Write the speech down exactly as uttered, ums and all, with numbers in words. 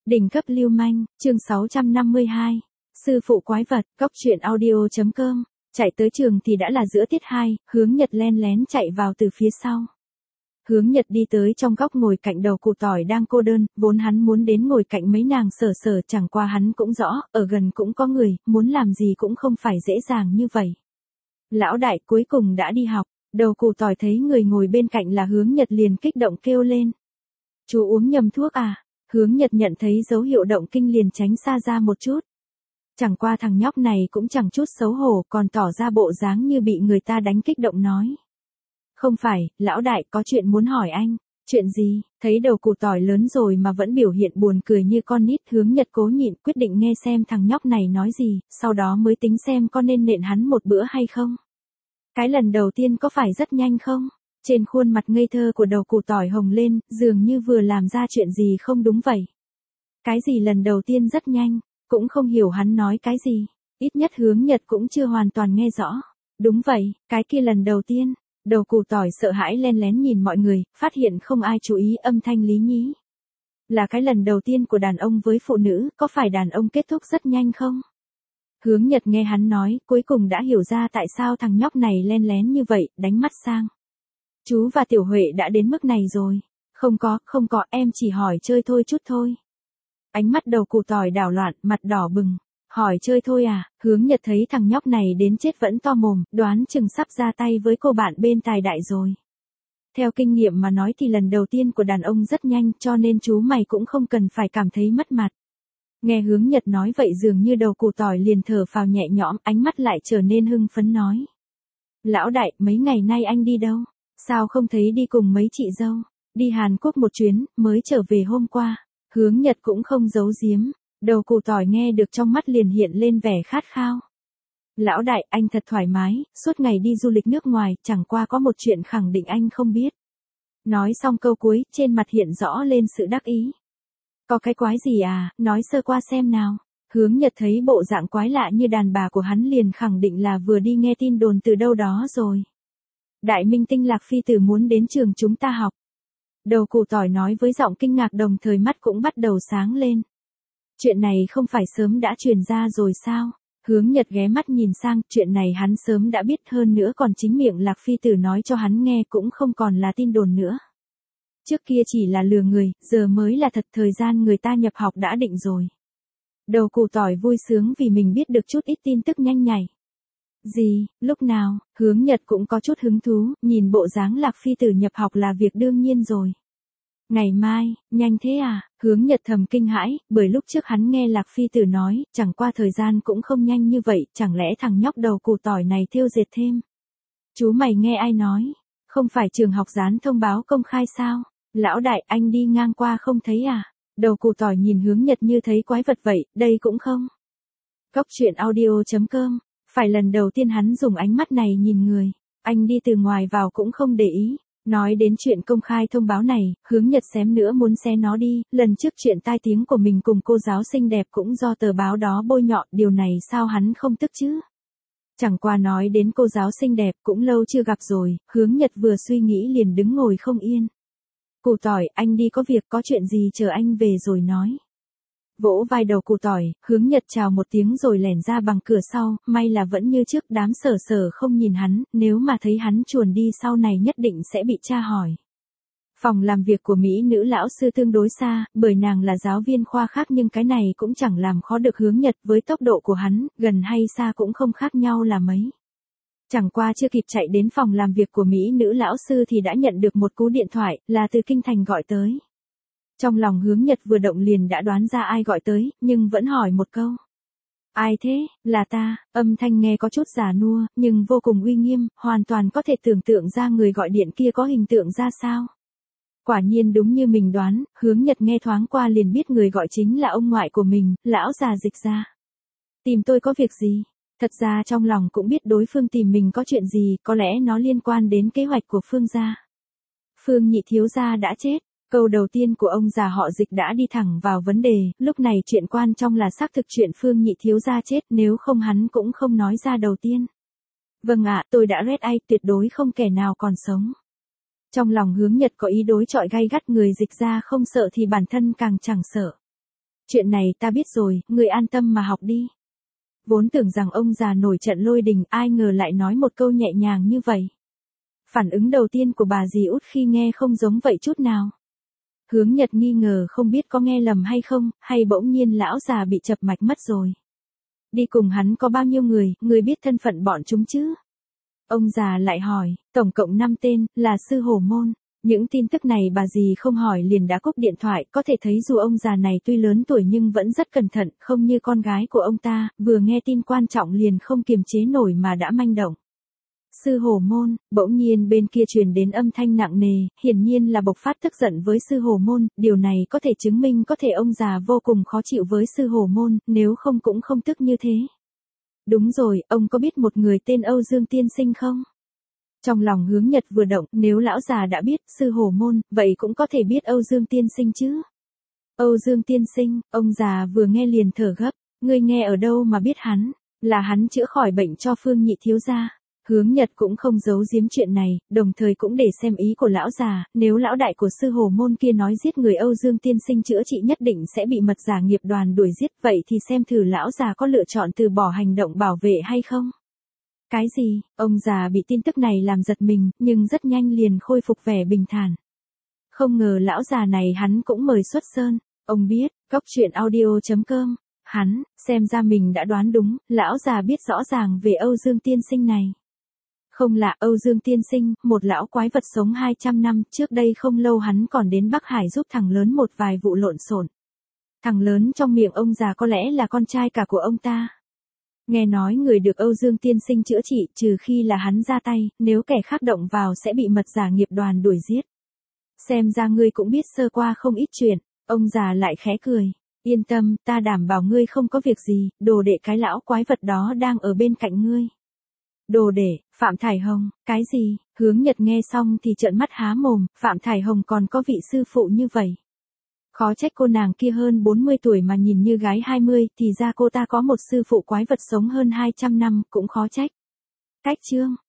Đỉnh cấp lưu manh, chương sáu trăm năm mươi hai. Sư phụ quái vật, góc truyện audio chấm com. Chạy tới trường thì đã là giữa tiết hai, Hướng Nhật len lén chạy vào từ phía sau. Hướng Nhật đi tới trong góc ngồi cạnh đầu cụ tỏi đang cô đơn, vốn hắn muốn đến ngồi cạnh mấy nàng sở sở, chẳng qua hắn cũng rõ, ở gần cũng có người, muốn làm gì cũng không phải dễ dàng như vậy. Lão đại cuối cùng đã đi học, đầu cụ tỏi thấy người ngồi bên cạnh là Hướng Nhật liền kích động kêu lên. Chú uống nhầm thuốc à? Hướng Nhật nhận thấy dấu hiệu động kinh liền tránh xa ra một chút. Chẳng qua thằng nhóc này cũng chẳng chút xấu hổ, còn tỏ ra bộ dáng như bị người ta đánh kích động nói. Không phải, lão đại có chuyện muốn hỏi anh. Chuyện gì? Thấy đầu cụ tỏi lớn rồi mà vẫn biểu hiện buồn cười như con nít, Hướng Nhật cố nhịn quyết định nghe xem thằng nhóc này nói gì, sau đó mới tính xem có nên nện hắn một bữa hay không. Cái lần đầu tiên có phải rất nhanh không? Trên khuôn mặt ngây thơ của đầu cụ tỏi hồng lên, dường như vừa làm ra chuyện gì không đúng vậy. Cái gì lần đầu tiên rất nhanh, cũng không hiểu hắn nói cái gì. Ít nhất Hướng Nhật cũng chưa hoàn toàn nghe rõ. Đúng vậy, cái kia lần đầu tiên. Đầu cụ tỏi sợ hãi len lén nhìn mọi người, phát hiện không ai chú ý âm thanh lý nhí. Là cái lần đầu tiên của đàn ông với phụ nữ, có phải đàn ông kết thúc rất nhanh không? Hướng Nhật nghe hắn nói, cuối cùng đã hiểu ra tại sao thằng nhóc này len lén như vậy, đánh mắt sang. Chú và Tiểu Huệ đã đến mức này rồi. Không có, không có, em chỉ hỏi chơi thôi chút thôi. Ánh mắt đầu cụ tỏi đảo loạn, mặt đỏ bừng. Hỏi chơi thôi à? Hướng Nhật thấy thằng nhóc này đến chết vẫn to mồm, đoán chừng sắp ra tay với cô bạn bên tài đại rồi. Theo kinh nghiệm mà nói thì lần đầu tiên của đàn ông rất nhanh, cho nên chú mày cũng không cần phải cảm thấy mất mặt. Nghe Hướng Nhật nói vậy dường như đầu cụ tỏi liền thở phào nhẹ nhõm, ánh mắt lại trở nên hưng phấn nói. Lão đại, mấy ngày nay anh đi đâu? Sao không thấy đi cùng mấy chị dâu? Đi Hàn Quốc một chuyến, mới trở về hôm qua. Hướng Nhật cũng không giấu giếm. Đầu cụ tỏi nghe được trong mắt liền hiện lên vẻ khát khao. Lão đại, anh thật thoải mái, suốt ngày đi du lịch nước ngoài, chẳng qua có một chuyện khẳng định anh không biết. Nói xong câu cuối, trên mặt hiện rõ lên sự đắc ý. Có cái quái gì à, nói sơ qua xem nào. Hướng Nhật thấy bộ dạng quái lạ như đàn bà của hắn liền khẳng định là vừa đi nghe tin đồn từ đâu đó rồi. Đại minh tinh Lạc Phi Tử muốn đến trường chúng ta học. Đầu cụ tỏi nói với giọng kinh ngạc đồng thời mắt cũng bắt đầu sáng lên. Chuyện này không phải sớm đã truyền ra rồi sao? Hướng Nhật ghé mắt nhìn sang, chuyện này hắn sớm đã biết, hơn nữa còn chính miệng Lạc Phi Tử nói cho hắn nghe cũng không còn là tin đồn nữa. Trước kia chỉ là lừa người, giờ mới là thật, thời gian người ta nhập học đã định rồi. Đầu cụ tỏi vui sướng vì mình biết được chút ít tin tức nhanh nhạy. Gì, lúc nào? Hướng Nhật cũng có chút hứng thú, nhìn bộ dáng Lạc Phi Tử nhập học là việc đương nhiên rồi. Ngày mai, nhanh thế à? Hướng Nhật thầm kinh hãi, bởi lúc trước hắn nghe Lạc Phi Tử nói, chẳng qua thời gian cũng không nhanh như vậy, chẳng lẽ thằng nhóc đầu cụ tỏi này thêu dệt thêm? Chú mày nghe ai nói? Không phải trường học dán thông báo công khai sao? Lão đại, anh đi ngang qua không thấy à? Đầu cụ tỏi nhìn Hướng Nhật như thấy quái vật vậy, đây cũng không. Góc truyện audio chấm com. Phải lần đầu tiên hắn dùng ánh mắt này nhìn người. Anh đi từ ngoài vào cũng không để ý. Nói đến chuyện công khai thông báo này, Hướng Nhật xém nữa muốn xé nó đi, lần trước chuyện tai tiếng của mình cùng cô giáo xinh đẹp cũng do tờ báo đó bôi nhọ, điều này sao hắn không tức chứ? Chẳng qua nói đến cô giáo xinh đẹp cũng lâu chưa gặp rồi, Hướng Nhật vừa suy nghĩ liền đứng ngồi không yên. Cụ tỏi, anh đi có việc, có chuyện gì chờ anh về rồi nói. Vỗ vai đầu cụ tỏi, Hướng Nhật chào một tiếng rồi lẻn ra bằng cửa sau, may là vẫn như trước, đám sở sở không nhìn hắn, nếu mà thấy hắn chuồn đi sau này nhất định sẽ bị tra hỏi. Phòng làm việc của Mỹ nữ lão sư tương đối xa, bởi nàng là giáo viên khoa khác nhưng cái này cũng chẳng làm khó được Hướng Nhật, với tốc độ của hắn, gần hay xa cũng không khác nhau là mấy. Chẳng qua chưa kịp chạy đến phòng làm việc của Mỹ nữ lão sư thì đã nhận được một cú điện thoại, là từ Kinh Thành gọi tới. Trong lòng Hướng Nhật vừa động liền đã đoán ra ai gọi tới, nhưng vẫn hỏi một câu. Ai thế? Là ta, âm thanh nghe có chút già nua, nhưng vô cùng uy nghiêm, hoàn toàn có thể tưởng tượng ra người gọi điện kia có hình tượng ra sao. Quả nhiên đúng như mình đoán, Hướng Nhật nghe thoáng qua liền biết người gọi chính là ông ngoại của mình, lão già Dịch gia. Tìm tôi có việc gì? Thật ra trong lòng cũng biết đối phương tìm mình có chuyện gì, có lẽ nó liên quan đến kế hoạch của Phương gia. Phương nhị thiếu gia đã chết. Câu đầu tiên của ông già họ Dịch đã đi thẳng vào vấn đề, lúc này chuyện quan trọng là xác thực chuyện Phương nhị thiếu gia chết, nếu không hắn cũng không nói ra đầu tiên. Vâng ạ, tôi đã red ai, tuyệt đối không kẻ nào còn sống. Trong lòng Hướng Nhật có ý đối chọi gay gắt, người Dịch gia không sợ thì bản thân càng chẳng sợ. Chuyện này ta biết rồi, ngươi an tâm mà học đi. Vốn tưởng rằng ông già nổi trận lôi đình, ai ngờ lại nói một câu nhẹ nhàng như vậy. Phản ứng đầu tiên của bà dì út khi nghe không giống vậy chút nào. Hướng Nhật nghi ngờ không biết có nghe lầm hay không, hay bỗng nhiên lão già bị chập mạch mất rồi. Đi cùng hắn có bao nhiêu người, người biết thân phận bọn chúng chứ? Ông già lại hỏi, tổng cộng năm tên, là sư hổ môn. Những tin tức này bà dì không hỏi liền đã cúp điện thoại, có thể thấy dù ông già này tuy lớn tuổi nhưng vẫn rất cẩn thận, không như con gái của ông ta, vừa nghe tin quan trọng liền không kiềm chế nổi mà đã manh động. Sư hổ môn, bỗng nhiên bên kia truyền đến âm thanh nặng nề, hiển nhiên là bộc phát tức giận với sư hổ môn, điều này có thể chứng minh có thể ông già vô cùng khó chịu với sư hổ môn, nếu không cũng không tức như thế. Đúng rồi, ông có biết một người tên Âu Dương Tiên Sinh không? Trong lòng Hướng Nhật vừa động, nếu lão già đã biết sư hổ môn, vậy cũng có thể biết Âu Dương Tiên Sinh chứ. Âu Dương Tiên Sinh, ông già vừa nghe liền thở gấp, ngươi nghe ở đâu mà biết hắn, là hắn chữa khỏi bệnh cho Phương Nhị thiếu gia. Hướng Nhật cũng không giấu giếm chuyện này, đồng thời cũng để xem ý của lão già, nếu lão đại của sư hổ môn kia nói giết người Âu Dương Tiên Sinh chữa trị nhất định sẽ bị mật giả nghiệp đoàn đuổi giết, vậy thì xem thử lão già có lựa chọn từ bỏ hành động bảo vệ hay không. Cái gì? Ông già bị tin tức này làm giật mình, nhưng rất nhanh liền khôi phục vẻ bình thản. Không ngờ lão già này hắn cũng mời xuất sơn. Ông biết, cóc truyện audio chấm com. Hắn, xem ra mình đã đoán đúng, lão già biết rõ ràng về Âu Dương Tiên Sinh này. Không lạ, Âu Dương Tiên Sinh, một lão quái vật sống hai trăm năm, trước đây không lâu hắn còn đến Bắc Hải giúp thằng lớn một vài vụ lộn xộn. Thằng lớn trong miệng ông già có lẽ là con trai cả của ông ta. Nghe nói người được Âu Dương Tiên Sinh chữa trị, trừ khi là hắn ra tay, nếu kẻ khác động vào sẽ bị mật giả nghiệp đoàn đuổi giết. Xem ra ngươi cũng biết sơ qua không ít chuyện, ông già lại khẽ cười. Yên tâm, ta đảm bảo ngươi không có việc gì, đồ đệ cái lão quái vật đó đang ở bên cạnh ngươi. Đồ đệ, Phạm Thải Hồng, cái gì? Hướng Nhật nghe xong thì trợn mắt há mồm, Phạm Thải Hồng còn có vị sư phụ như vậy. Khó trách cô nàng kia hơn bốn mươi tuổi mà nhìn như gái hai mươi, thì ra cô ta có một sư phụ quái vật sống hơn hai trăm năm, cũng khó trách. Cách chương